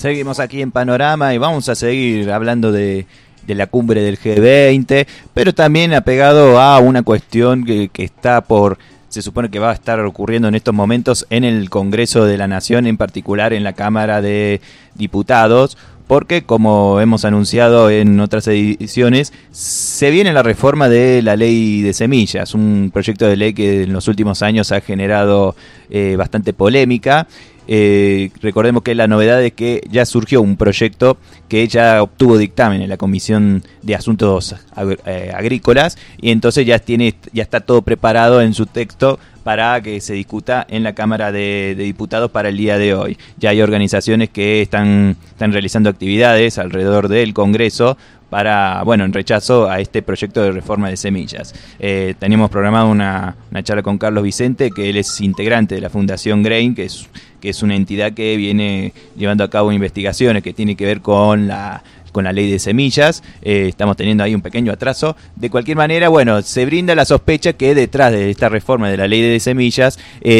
Seguimos aquí en Panorama y vamos a seguir hablando de la cumbre del G20, pero también apegado a una cuestión que está se supone que va a estar ocurriendo en estos momentos en el Congreso de la Nación, en particular en la Cámara de Diputados, porque como hemos anunciado en otras ediciones, se viene la reforma de la ley de semillas, un proyecto de ley que en los últimos años ha generado bastante polémica. Recordemos que la novedad es que ya surgió un proyecto que ya obtuvo dictamen en la Comisión de Asuntos Agrícolas y entonces ya está todo preparado en su texto para que se discuta en la Cámara de Diputados para el día de hoy. Ya hay organizaciones que están realizando actividades alrededor del Congreso para, en rechazo a este proyecto de reforma de semillas. Teníamos programado una charla con Carlos Vicente, que él es integrante de la Fundación Grain, que es una entidad que viene llevando a cabo investigaciones que tiene que ver con la ley de semillas. Estamos teniendo ahí un pequeño atraso. De cualquier manera, se brinda la sospecha que detrás de esta reforma de la ley de semillas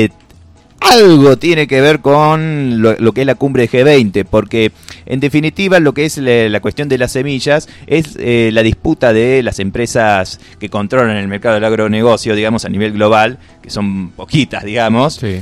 algo tiene que ver con lo que es la cumbre G20, porque en definitiva lo que es la cuestión de las semillas es la disputa de las empresas que controlan el mercado del agronegocio, digamos, a nivel global, que son poquitas, digamos, sí.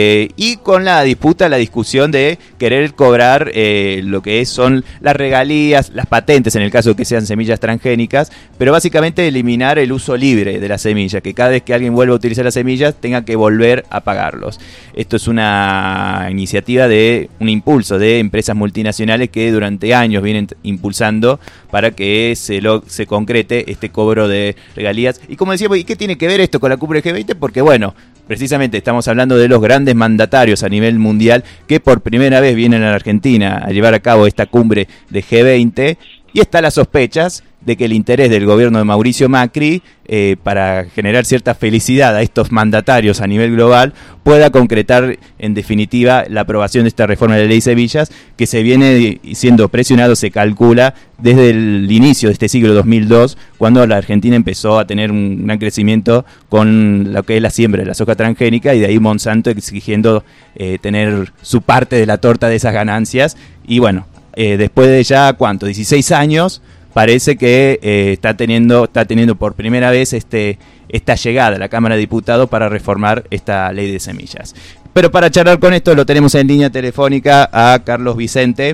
Y con la discusión de querer cobrar lo que son las regalías, las patentes en el caso de que sean semillas transgénicas, pero básicamente eliminar el uso libre de las semillas, que cada vez que alguien vuelva a utilizar las semillas tenga que volver a pagarlos. Esto es una iniciativa un impulso de empresas multinacionales que durante años vienen impulsando para que se concrete este cobro de regalías. Y como decíamos, ¿y qué tiene que ver esto con la cumbre G20? Porque precisamente estamos hablando de los grandes mandatarios a nivel mundial que por primera vez vienen a la Argentina a llevar a cabo esta cumbre de G20 y están las sospechas de que el interés del gobierno de Mauricio Macri para generar cierta felicidad a estos mandatarios a nivel global pueda concretar en definitiva la aprobación de esta reforma de la ley de semillas que se viene siendo presionado, se calcula, desde el inicio de este siglo 2002, cuando la Argentina empezó a tener un gran crecimiento con lo que es la siembra de la soja transgénica, y de ahí Monsanto exigiendo tener su parte de la torta de esas ganancias. Y después de ya, 16 años, parece que está teniendo por primera vez esta llegada a la Cámara de Diputados para reformar esta ley de semillas. Pero para charlar con esto lo tenemos en línea telefónica a Carlos Vicente,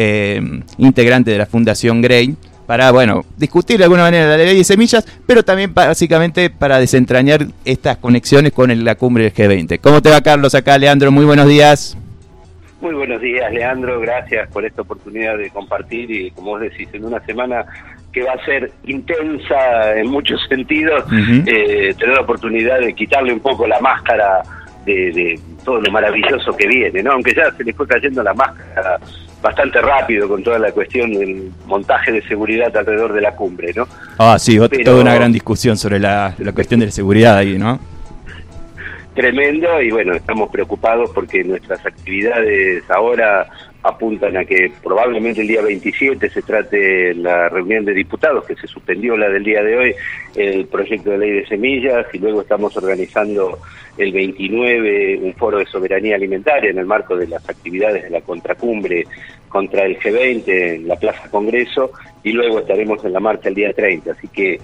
integrante de la Fundación Grain, para discutir de alguna manera la ley de semillas, pero también básicamente para desentrañar estas conexiones con la cumbre del G20. ¿Cómo te va, Carlos? Acá Leandro, muy buenos días. Muy buenos días, Leandro, gracias por esta oportunidad de compartir y, como vos decís, en una semana que va a ser intensa en muchos sentidos, tener la oportunidad de quitarle un poco la máscara de todo lo maravilloso que viene, ¿no? Aunque ya se le fue cayendo la máscara bastante rápido con toda la cuestión del montaje de seguridad alrededor de la cumbre, ¿no? Sí, toda una gran discusión sobre la cuestión de la seguridad ahí, ¿no? Tremendo, y estamos preocupados porque nuestras actividades ahora apuntan a que probablemente el día 27 se trate la reunión de diputados, que se suspendió la del día de hoy, el proyecto de ley de semillas, y luego estamos organizando el 29 un foro de soberanía alimentaria en el marco de las actividades de la contracumbre contra el G20 en la Plaza Congreso, y luego estaremos en la marcha el día 30, así que,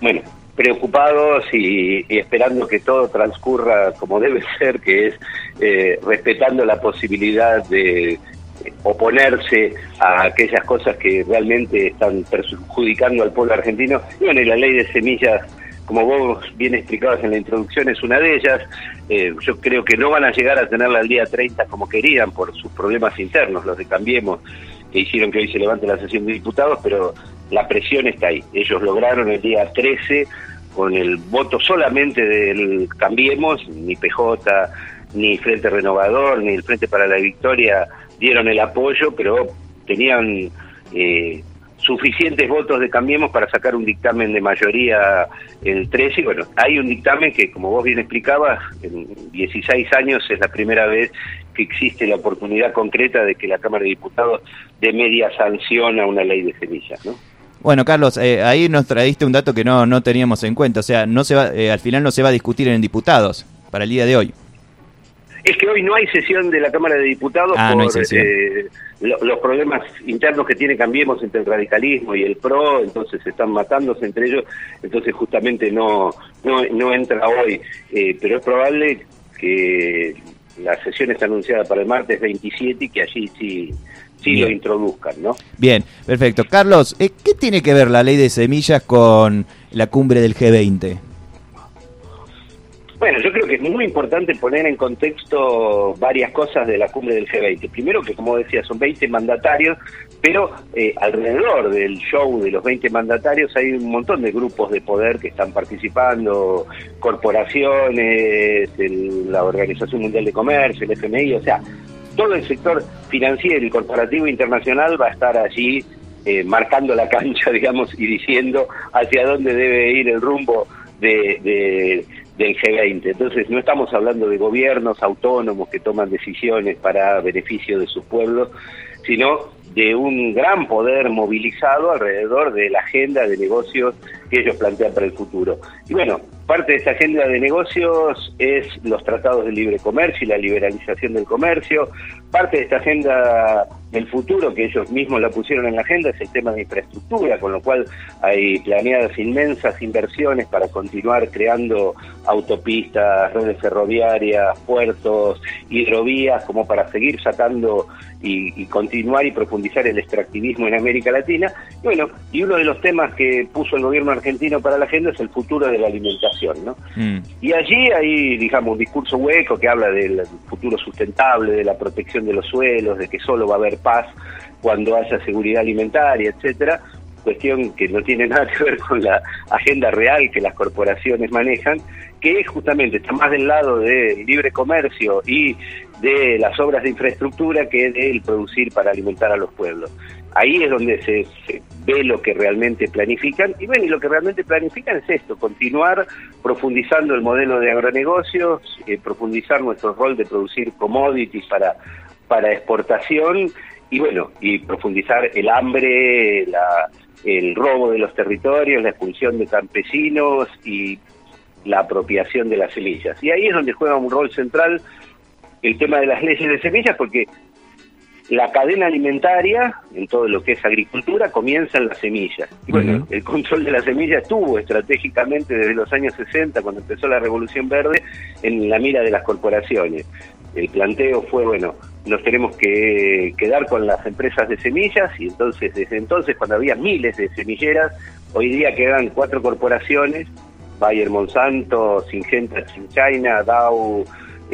preocupados y esperando que todo transcurra como debe ser, que es respetando la posibilidad de oponerse a aquellas cosas que realmente están perjudicando al pueblo argentino. Y la ley de semillas, como vos bien explicabas en la introducción, es una de ellas. Yo creo que no van a llegar a tenerla el día 30 como querían por sus problemas internos, los de Cambiemos, que hicieron que hoy se levante la sesión de diputados, pero la presión está ahí. Ellos lograron el día 13, con el voto solamente del Cambiemos, ni PJ, ni Frente Renovador, ni el Frente para la Victoria dieron el apoyo, pero tenían suficientes votos de Cambiemos para sacar un dictamen de mayoría el 13, y hay un dictamen que, como vos bien explicabas, en 16 años es la primera vez que existe la oportunidad concreta de que la Cámara de Diputados dé media sanción a una ley de semillas, ¿no? Carlos, ahí nos trajiste un dato que no teníamos en cuenta, o sea, al final no se va a discutir en diputados para el día de hoy. Es que hoy no hay sesión de la Cámara de Diputados por no hay sesión. Los problemas internos que tiene Cambiemos entre el radicalismo y el PRO, entonces están matándose entre ellos, entonces justamente no entra hoy, pero es probable que la sesión está anunciada para el martes 27 y que allí sí lo introduzcan, ¿no? Bien, perfecto. Carlos, ¿qué tiene que ver la ley de semillas con la cumbre del G20? Bueno, yo creo que es muy importante poner en contexto varias cosas de la cumbre del G20. Primero que, como decía, son 20 mandatarios, pero alrededor del show de los 20 mandatarios hay un montón de grupos de poder que están participando, corporaciones, la Organización Mundial de Comercio, el FMI, o sea, todo el sector financiero y corporativo internacional va a estar allí marcando la cancha, digamos, y diciendo hacia dónde debe ir el rumbo del G20. Entonces no estamos hablando de gobiernos autónomos que toman decisiones para beneficio de sus pueblos, sino de un gran poder movilizado alrededor de la agenda de negocios que ellos plantean para el futuro. Y bueno, parte de esta agenda de negocios es los tratados de libre comercio y la liberalización del comercio. Parte de esta agenda del futuro, que ellos mismos la pusieron en la agenda, es el tema de infraestructura, con lo cual hay planeadas inmensas inversiones para continuar creando autopistas, redes ferroviarias, puertos, hidrovías, como para seguir sacando y continuar y profundizar el extractivismo en América Latina. Y bueno, y uno de los temas que puso el gobierno argentino para la agenda es el futuro de la alimentación, ¿no? Y allí hay, digamos, un discurso hueco que habla del futuro sustentable, de la protección de los suelos, de que solo va a haber paz cuando haya seguridad alimentaria, etcétera, cuestión que no tiene nada que ver con la agenda real que las corporaciones manejan, que justamente está más del lado del libre comercio y de las obras de infraestructura que del producir para alimentar a los pueblos. Ahí es donde se ve lo que realmente planifican, y bueno, y lo que realmente planifican es esto: continuar profundizando el modelo de agronegocios, profundizar nuestro rol de producir commodities para exportación, y bueno, y profundizar el hambre, el robo de los territorios, la expulsión de campesinos y la apropiación de las semillas. Y ahí es donde juega un rol central el tema de las leyes de semillas, porque la cadena alimentaria, en todo lo que es agricultura, comienza en las semillas. Y bueno, el control de las semillas estuvo estratégicamente desde los años 60, cuando empezó la Revolución Verde, en la mira de las corporaciones. El planteo fue, bueno, nos tenemos que quedar con las empresas de semillas, y entonces, desde entonces, cuando había miles de semilleras, hoy día quedan 4 corporaciones: Bayer Monsanto, Syngenta China, Dow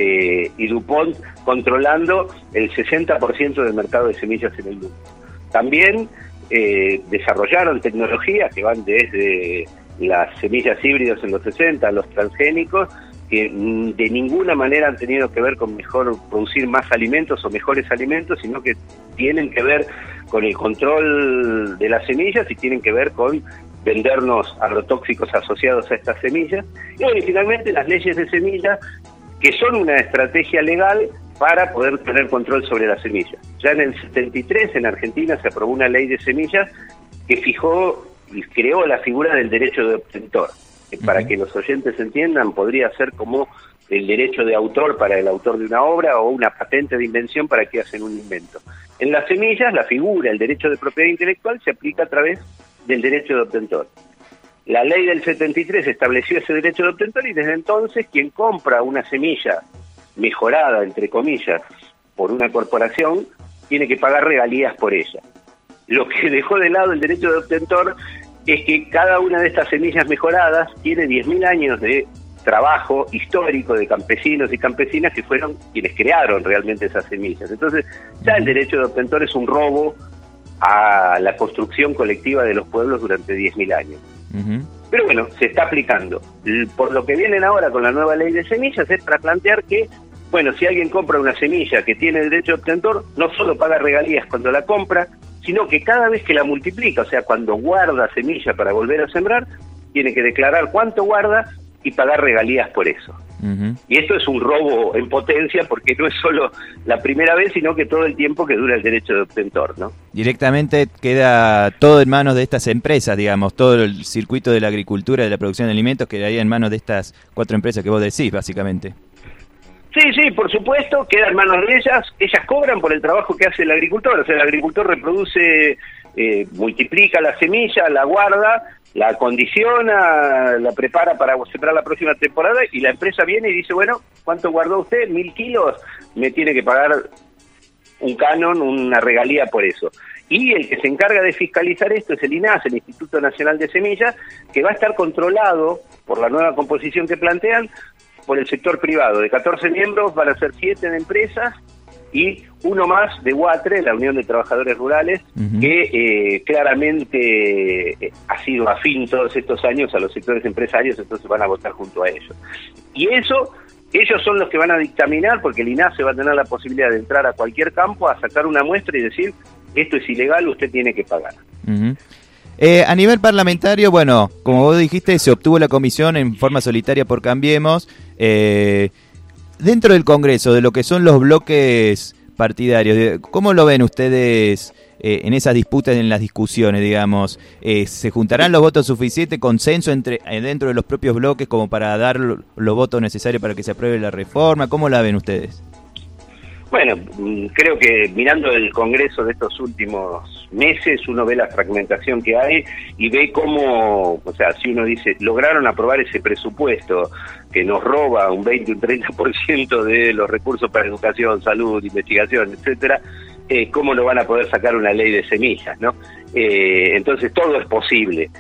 y DuPont, controlando el 60% del mercado de semillas en el mundo. También desarrollaron tecnologías que van desde las semillas híbridas en los 60, los transgénicos, que de ninguna manera han tenido que ver con producir más alimentos o mejores alimentos, sino que tienen que ver con el control de las semillas y tienen que ver con vendernos agrotóxicos asociados a estas semillas. Y bueno, y finalmente las leyes de semillas, que son una estrategia legal para poder tener control sobre las semillas. Ya en el 73 en Argentina se aprobó una ley de semillas que fijó y creó la figura del derecho de obtentor. Para que los oyentes entiendan, podría ser como el derecho de autor para el autor de una obra, o una patente de invención para que hacen un invento. En las semillas, la figura, el derecho de propiedad intelectual, se aplica a través del derecho de obtentor. La ley del 73 estableció ese derecho de obtentor, y desde entonces quien compra una semilla mejorada, entre comillas, por una corporación, tiene que pagar regalías por ella. Lo que dejó de lado el derecho de obtentor es que cada una de estas semillas mejoradas tiene 10.000 años de trabajo histórico de campesinos y campesinas que fueron quienes crearon realmente esas semillas. Entonces, ya el derecho de obtentor es un robo a la construcción colectiva de los pueblos durante 10.000 años. Pero bueno, se está aplicando. Por lo que vienen ahora con la nueva ley de semillas es para plantear que, bueno, si alguien compra una semilla que tiene derecho de obtentor, no solo paga regalías cuando la compra, sino que cada vez que la multiplica, o sea, cuando guarda semilla para volver a sembrar, tiene que declarar cuánto guarda y pagar regalías por eso. Y esto es un robo en potencia, porque no es solo la primera vez, sino que todo el tiempo que dura el derecho de obtentor, ¿no? Directamente queda todo en manos de estas empresas, digamos, todo el circuito de la agricultura, de la producción de alimentos, quedaría en manos de estas 4 empresas que vos decís, básicamente. Sí, por supuesto, queda en manos de ellas cobran por el trabajo que hace el agricultor, o sea, el agricultor reproduce, multiplica la semilla, la guarda, la acondiciona, la prepara para sembrar la próxima temporada y la empresa viene y dice, bueno, ¿cuánto guardó usted? 1.000 kilos, me tiene que pagar un canon, una regalía por eso. Y el que se encarga de fiscalizar esto es el INASE, el Instituto Nacional de Semillas, que va a estar controlado por la nueva composición que plantean por el sector privado. De 14 miembros van a ser 7 de empresas y uno más de UATRE, la Unión de Trabajadores Rurales, que claramente ha sido afín todos estos años a los sectores empresarios, entonces van a votar junto a ellos. Y eso, ellos son los que van a dictaminar, porque el INASE va a tener la posibilidad de entrar a cualquier campo, a sacar una muestra y decir, esto es ilegal, usted tiene que pagar. A nivel parlamentario, bueno, como vos dijiste, se obtuvo la comisión en forma solitaria por Cambiemos. Dentro del Congreso, de lo que son los bloques partidarios, ¿cómo lo ven ustedes en esas disputas, en las discusiones, digamos? ¿Se juntarán los votos suficientes, consenso dentro de los propios bloques como para dar los votos necesarios para que se apruebe la reforma? ¿Cómo la ven ustedes? Bueno, creo que mirando el Congreso de estos últimos meses, uno ve la fragmentación que hay y ve cómo, o sea, si uno dice, lograron aprobar ese presupuesto que nos roba un 20, un 30% de los recursos para educación, salud, investigación, etcétera, ¿cómo no van a poder sacar una ley de semillas, no? Entonces todo es posible.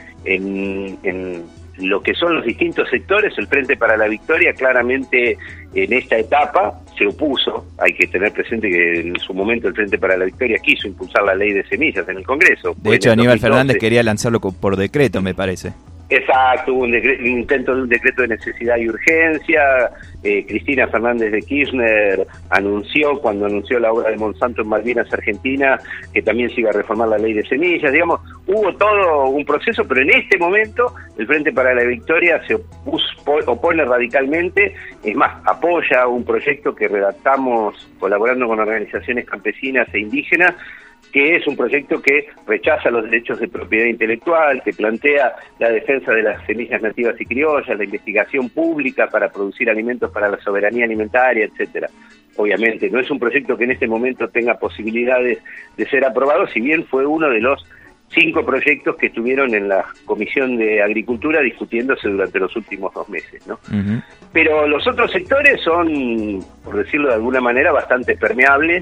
En lo que son los distintos sectores, el Frente para la Victoria claramente en esta etapa se opuso. Hay que tener presente que en su momento el Frente para la Victoria quiso impulsar la ley de semillas en el Congreso. De hecho, Aníbal Fernández quería lanzarlo por decreto, me parece. Exacto, hubo un intento de un decreto de necesidad y urgencia. Cristina Fernández de Kirchner cuando anunció la obra de Monsanto en Malvinas, Argentina, que también se iba a reformar la ley de semillas. Digamos, hubo todo un proceso, pero en este momento el Frente para la Victoria se opone radicalmente, es más, apoya un proyecto que redactamos colaborando con organizaciones campesinas e indígenas, que es un proyecto que rechaza los derechos de propiedad intelectual, que plantea la defensa de las semillas nativas y criollas, la investigación pública para producir alimentos para la soberanía alimentaria, etcétera. Obviamente, no es un proyecto que en este momento tenga posibilidades de ser aprobado, si bien fue uno de los 5 proyectos que estuvieron en la Comisión de Agricultura discutiéndose durante los últimos 2 meses, ¿no? Pero los otros sectores son, por decirlo de alguna manera, bastante permeables.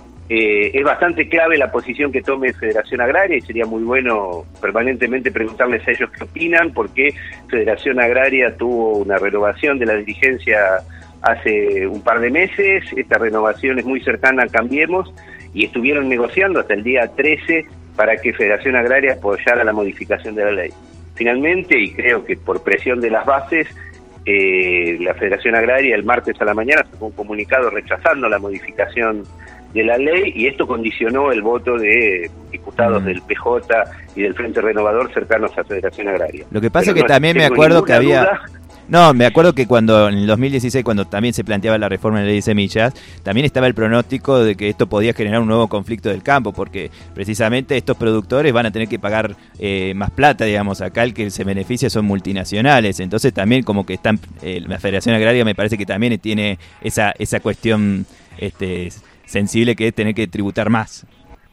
Es bastante clave la posición que tome Federación Agraria y sería muy bueno permanentemente preguntarles a ellos qué opinan, porque Federación Agraria tuvo una renovación de la dirigencia hace un par de meses. Esta renovación es muy cercana a Cambiemos y estuvieron negociando hasta el día 13 para que Federación Agraria apoyara la modificación de la ley. Finalmente, y creo que por presión de las bases, la Federación Agraria el martes a la mañana sacó un comunicado rechazando la modificación de la ley, y esto condicionó el voto de diputados del PJ y del Frente Renovador cercanos a Federación Agraria. Lo que pasa es que también me acuerdo que había... me acuerdo que cuando en el 2016, cuando también se planteaba la reforma de la ley de semillas, también estaba el pronóstico de que esto podía generar un nuevo conflicto del campo, porque precisamente estos productores van a tener que pagar más plata, digamos. Acá el que se beneficia son multinacionales, entonces también como que están la Federación Agraria me parece que también tiene esa cuestión sensible, que es tener que tributar más.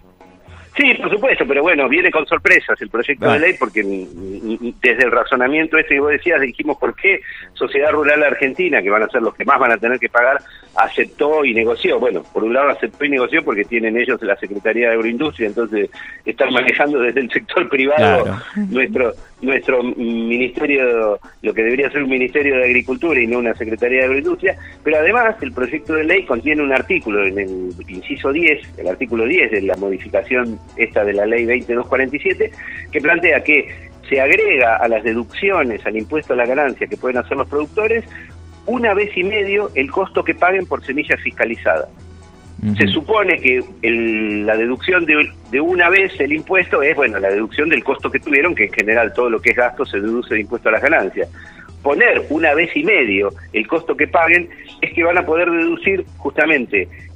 Sí, por supuesto, pero bueno, viene con sorpresas el proyecto de ley, porque desde el razonamiento que vos decías, dijimos por qué Sociedad Rural Argentina, que van a ser los que más van a tener que pagar, aceptó y negoció. Bueno, por un lado aceptó y negoció porque tienen ellos la Secretaría de Agroindustria, entonces están manejando desde el sector privado nuestro ministerio, lo que debería ser un ministerio de Agricultura y no una Secretaría de Agroindustria. Pero además el proyecto de ley contiene un artículo en el inciso 10, el artículo 10 de la modificación esta de la ley 20247, que plantea que se agrega a las deducciones al impuesto a la ganancia que pueden hacer los productores 1,5 veces el costo que paguen por semillas fiscalizadas. Se supone que la deducción de una vez el impuesto es, bueno, la deducción del costo que tuvieron, que en general todo lo que es gasto se deduce de impuesto a las ganancias. Poner 1,5 veces el costo que paguen es que van a poder deducir justamente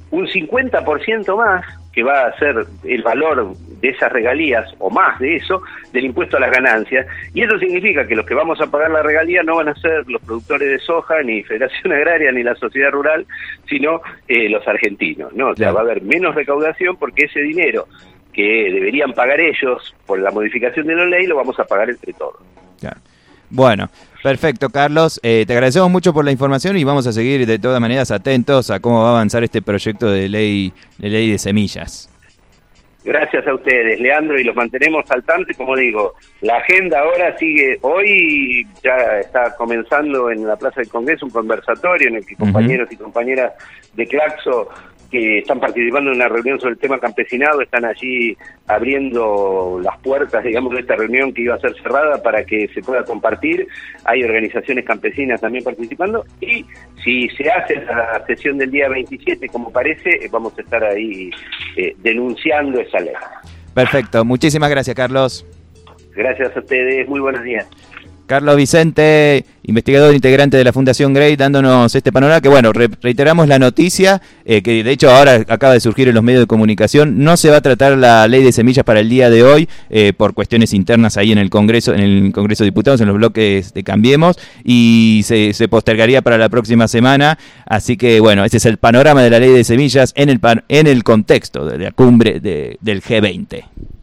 un 50% más, que va a ser el valor de esas regalías, o más de eso, del impuesto a las ganancias, y eso significa que los que vamos a pagar la regalía no van a ser los productores de soja, ni Federación Agraria, ni la sociedad rural, sino los argentinos, ¿no? O sea, va a haber menos recaudación porque ese dinero que deberían pagar ellos por la modificación de la ley lo vamos a pagar entre todos. Claro. Bueno, perfecto, Carlos. Te agradecemos mucho por la información y vamos a seguir de todas maneras atentos a cómo va a avanzar este proyecto de ley de semillas. Gracias a ustedes, Leandro, y los mantenemos al tanto. Y como digo, la agenda ahora sigue. Hoy ya está comenzando en la Plaza del Congreso un conversatorio en el que compañeros y compañeras de Claxo que están participando en una reunión sobre el tema campesinado están allí abriendo las puertas, digamos, de esta reunión que iba a ser cerrada para que se pueda compartir. Hay organizaciones campesinas también participando y si se hace la sesión del día 27, como parece, vamos a estar ahí denunciando esa ley. Perfecto, muchísimas gracias, Carlos. Gracias a ustedes, muy buenos días. Carlos Vicente, investigador integrante de la Fundación Grey, dándonos este panorama, que bueno, reiteramos la noticia, que de hecho ahora acaba de surgir en los medios de comunicación. No se va a tratar la ley de semillas para el día de hoy, por cuestiones internas ahí en el Congreso de Diputados, en los bloques de Cambiemos, y se postergaría para la próxima semana. Así que bueno, ese es el panorama de la ley de semillas en el contexto de la cumbre del G20.